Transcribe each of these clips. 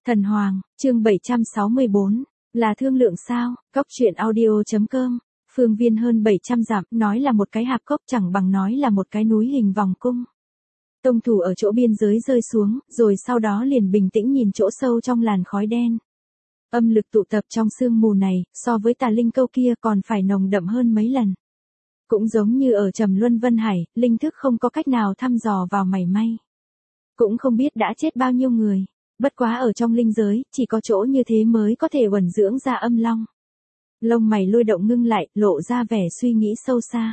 Thần Hoàng, chương 764, là thương lượng sao, cóc truyện audio.com, phương viên hơn 700 dặm, nói là một cái hạp cốc chẳng bằng nói là một cái núi hình vòng cung. Tông thủ ở chỗ biên giới rơi xuống, rồi sau đó liền bình tĩnh nhìn chỗ sâu trong làn khói đen. Âm lực tụ tập trong sương mù này, so với tà linh câu kia còn phải nồng đậm hơn mấy lần. Cũng giống như ở Trầm Luân Vân Hải, linh thức không có cách nào thăm dò vào mảy may. Cũng không biết đã chết bao nhiêu người. Bất quá ở trong linh giới, chỉ có chỗ như thế mới có thể uẩn dưỡng ra âm long. Lông mày lôi động ngưng lại, lộ ra vẻ suy nghĩ sâu xa.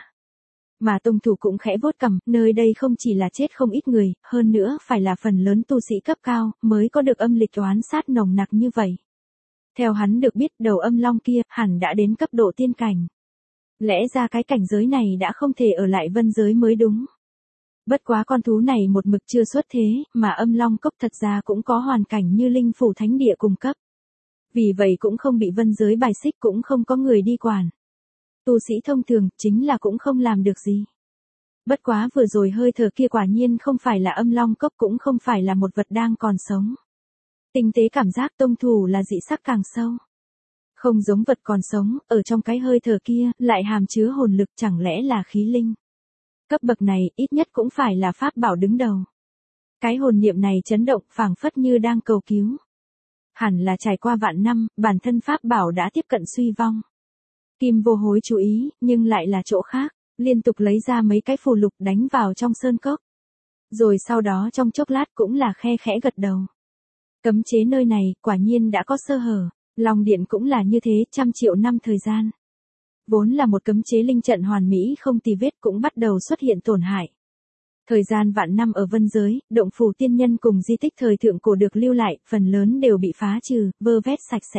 Mà tông thủ cũng khẽ vuốt cằm, nơi đây không chỉ là chết không ít người, hơn nữa phải là phần lớn tu sĩ cấp cao, mới có được âm lịch oán sát nồng nặc như vậy. Theo hắn được biết đầu âm long kia, hẳn đã đến cấp độ tiên cảnh. Lẽ ra cái cảnh giới này đã không thể ở lại vân giới mới đúng. Bất quá con thú này một mực chưa xuất thế, mà âm long cốc thật ra cũng có hoàn cảnh như linh phủ thánh địa cùng cấp. Vì vậy cũng không bị vân giới bài xích, cũng không có người đi quản. Tu sĩ thông thường, chính là cũng không làm được gì. Bất quá vừa rồi hơi thở kia quả nhiên không phải là âm long cốc, cũng không phải là một vật đang còn sống. Tinh tế cảm giác tông thủ là dị sắc càng sâu. Không giống vật còn sống, ở trong cái hơi thở kia, lại hàm chứa hồn lực, chẳng lẽ là khí linh. Cấp bậc này, ít nhất cũng phải là pháp bảo đứng đầu. Cái hồn niệm này chấn động, phảng phất như đang cầu cứu. Hẳn là trải qua vạn năm, bản thân pháp bảo đã tiếp cận suy vong. Kim vô hối chú ý, nhưng lại là chỗ khác, liên tục lấy ra mấy cái phù lục đánh vào trong sơn cốc. Rồi sau đó trong chốc lát cũng là khe khẽ gật đầu. Cấm chế nơi này, quả nhiên đã có sơ hở, Long Điện cũng là như thế, 100 triệu năm thời gian. Vốn là một cấm chế linh trận hoàn mỹ không tì vết cũng bắt đầu xuất hiện tổn hại. Thời gian vạn năm ở vân giới, động phủ tiên nhân cùng di tích thời thượng cổ được lưu lại, phần lớn đều bị phá trừ, vơ vét sạch sẽ.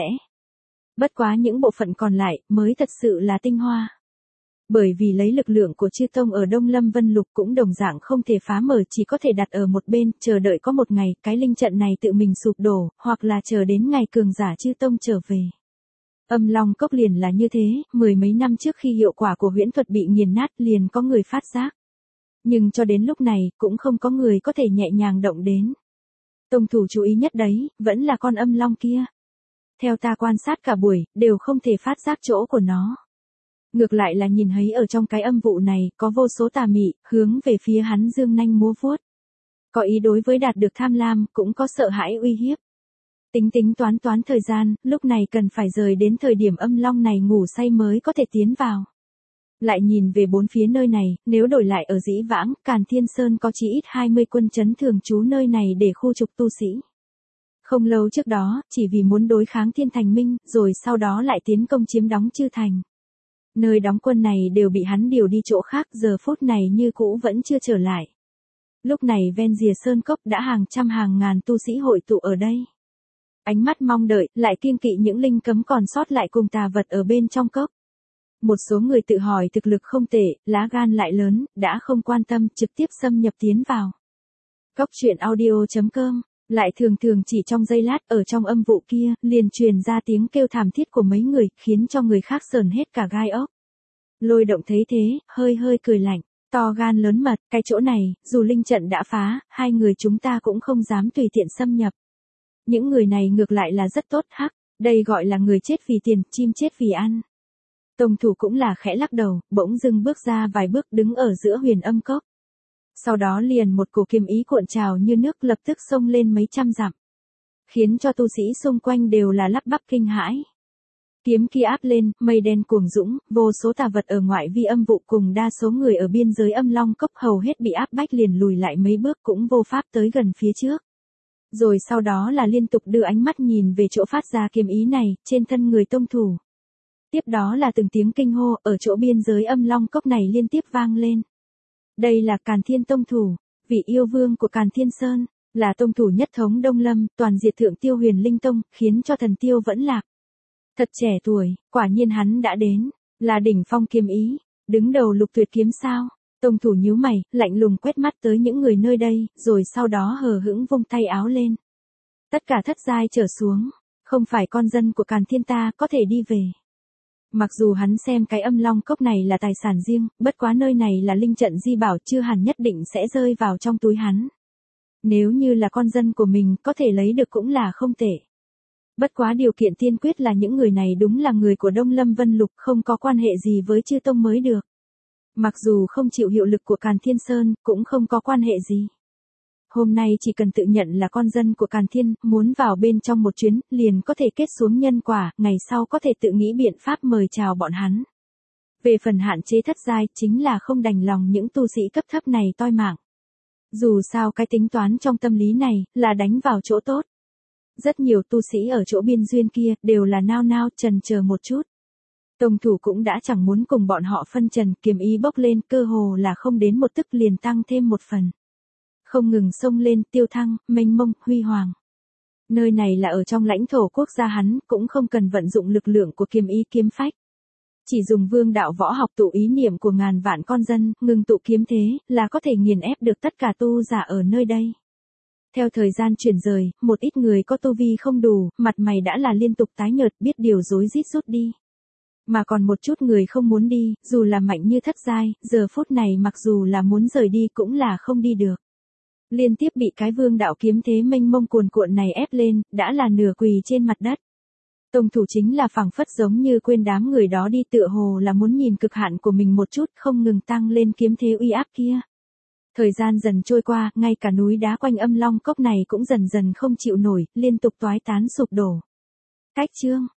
Bất quá những bộ phận còn lại, mới thật sự là tinh hoa. Bởi vì lấy lực lượng của chư tông ở Đông Lâm Vân Lục cũng đồng dạng không thể phá mở, chỉ có thể đặt ở một bên, chờ đợi có một ngày, cái linh trận này tự mình sụp đổ, hoặc là chờ đến ngày cường giả chư tông trở về. Âm long cốc liền là như thế, mười mấy năm trước khi hiệu quả của huyễn thuật bị nghiền nát liền có người phát giác. Nhưng cho đến lúc này, cũng không có người có thể nhẹ nhàng động đến. Tông thủ chú ý nhất đấy, vẫn là con âm long kia. Theo ta quan sát cả buổi, đều không thể phát giác chỗ của nó. Ngược lại là nhìn thấy ở trong cái âm vụ này, có vô số tà mị, hướng về phía hắn dương nanh múa vuốt. Có ý đối với đạt được tham lam, cũng có sợ hãi uy hiếp. Tính toán thời gian, lúc này cần phải rời đến thời điểm âm long này ngủ say mới có thể tiến vào. Lại nhìn về bốn phía nơi này, nếu đổi lại ở dĩ vãng, Càn Thiên Sơn có chí ít 20 quân trấn thường trú nơi này để khu trục tu sĩ. Không lâu trước đó, chỉ vì muốn đối kháng Thiên Thành Minh, rồi sau đó lại tiến công chiếm đóng Chư Thành. Nơi đóng quân này đều bị hắn điều đi chỗ khác, giờ phút này như cũ vẫn chưa trở lại. Lúc này ven rìa sơn cốc đã hàng trăm hàng ngàn tu sĩ hội tụ ở đây. Ánh mắt mong đợi, lại kiêng kỵ những linh cấm còn sót lại cùng tà vật ở bên trong cốc. Một số người tự hỏi thực lực không tệ, lá gan lại lớn, đã không quan tâm, trực tiếp xâm nhập tiến vào. Cóc truyện audio.com, lại thường chỉ trong giây lát, ở trong âm vụ kia, liền truyền ra tiếng kêu thảm thiết của mấy người, khiến cho người khác sờn hết cả gai ốc. Lôi động thấy thế, hơi cười lạnh, to gan lớn mật, cái chỗ này, dù linh trận đã phá, hai người chúng ta cũng không dám tùy tiện xâm nhập. Những người này ngược lại là rất tốt hắc, đây gọi là người chết vì tiền, chim chết vì ăn. Tông thủ cũng là khẽ lắc đầu, bỗng dưng bước ra vài bước đứng ở giữa huyền âm cốc. Sau đó liền một cổ kiếm ý cuộn trào như nước lập tức xông lên mấy trăm dặm. Khiến cho tu sĩ xung quanh đều là lắp bắp kinh hãi. Kiếm kia áp lên, mây đen cuồng dũng, vô số tà vật ở ngoại vi âm vụ cùng đa số người ở biên giới âm long cốc hầu hết bị áp bách liền lùi lại mấy bước cũng vô pháp tới gần phía trước. Rồi sau đó là liên tục đưa ánh mắt nhìn về chỗ phát ra kiếm ý này, trên thân người tông thủ. Tiếp đó là từng tiếng kinh hô, ở chỗ biên giới âm long cốc này liên tiếp vang lên. Đây là Càn Thiên Tông Thủ, vị yêu vương của Càn Thiên Sơn, là tông thủ nhất thống Đông Lâm, toàn diệt Thượng Tiêu Huyền Linh Tông, khiến cho thần tiêu vẫn lạc. Thật trẻ tuổi, quả nhiên hắn đã đến, là đỉnh phong kiếm ý, đứng đầu lục tuyệt kiếm sao. Tông thủ nhíu mày, lạnh lùng quét mắt tới những người nơi đây, rồi sau đó hờ hững vung tay áo lên. Tất cả thất giai trở xuống, không phải con dân của Càn Thiên ta có thể đi về. Mặc dù hắn xem cái âm long cốc này là tài sản riêng, bất quá nơi này là linh trận di bảo chưa hẳn nhất định sẽ rơi vào trong túi hắn. Nếu như là con dân của mình có thể lấy được cũng là không tệ. Bất quá điều kiện tiên quyết là những người này đúng là người của Đông Lâm Vân Lục, không có quan hệ gì với chư tông mới được. Mặc dù không chịu hiệu lực của Càn Thiên Sơn, cũng không có quan hệ gì. Hôm nay chỉ cần tự nhận là con dân của Càn Thiên, muốn vào bên trong một chuyến, liền có thể kết xuống nhân quả, ngày sau có thể tự nghĩ biện pháp mời chào bọn hắn. Về phần hạn chế thất giai, chính là không đành lòng những tu sĩ cấp thấp này toi mạng. Dù sao cái tính toán trong tâm lý này, là đánh vào chỗ tốt. Rất nhiều tu sĩ ở chỗ biên duyên kia, đều là nao nao, chần chờ một chút. Tông thủ cũng đã chẳng muốn cùng bọn họ phân trần, kiếm ý bốc lên, cơ hồ là không đến một tức liền tăng thêm một phần. Không ngừng xông lên, tiêu thăng, mênh mông, huy hoàng. Nơi này là ở trong lãnh thổ quốc gia hắn, cũng không cần vận dụng lực lượng của kiếm ý kiếm phách. Chỉ dùng vương đạo võ học tụ ý niệm của ngàn vạn con dân, ngừng tụ kiếm thế, là có thể nghiền ép được tất cả tu giả ở nơi đây. Theo thời gian chuyển rời, một ít người có tu vi không đủ, mặt mày đã là liên tục tái nhợt, biết điều rối rít rút đi. Mà còn một chút người không muốn đi, dù là mạnh như thất giai, giờ phút này mặc dù là muốn rời đi cũng là không đi được. Liên tiếp bị cái vương đạo kiếm thế mênh mông cuồn cuộn này ép lên, đã là nửa quỳ trên mặt đất. Tông thủ chính là phảng phất giống như quên đám người đó đi, tựa hồ là muốn nhìn cực hạn của mình một chút, không ngừng tăng lên kiếm thế uy áp kia. Thời gian dần trôi qua, ngay cả núi đá quanh Âm Long Cốc này cũng dần dần không chịu nổi, liên tục toái tán sụp đổ. Cách chương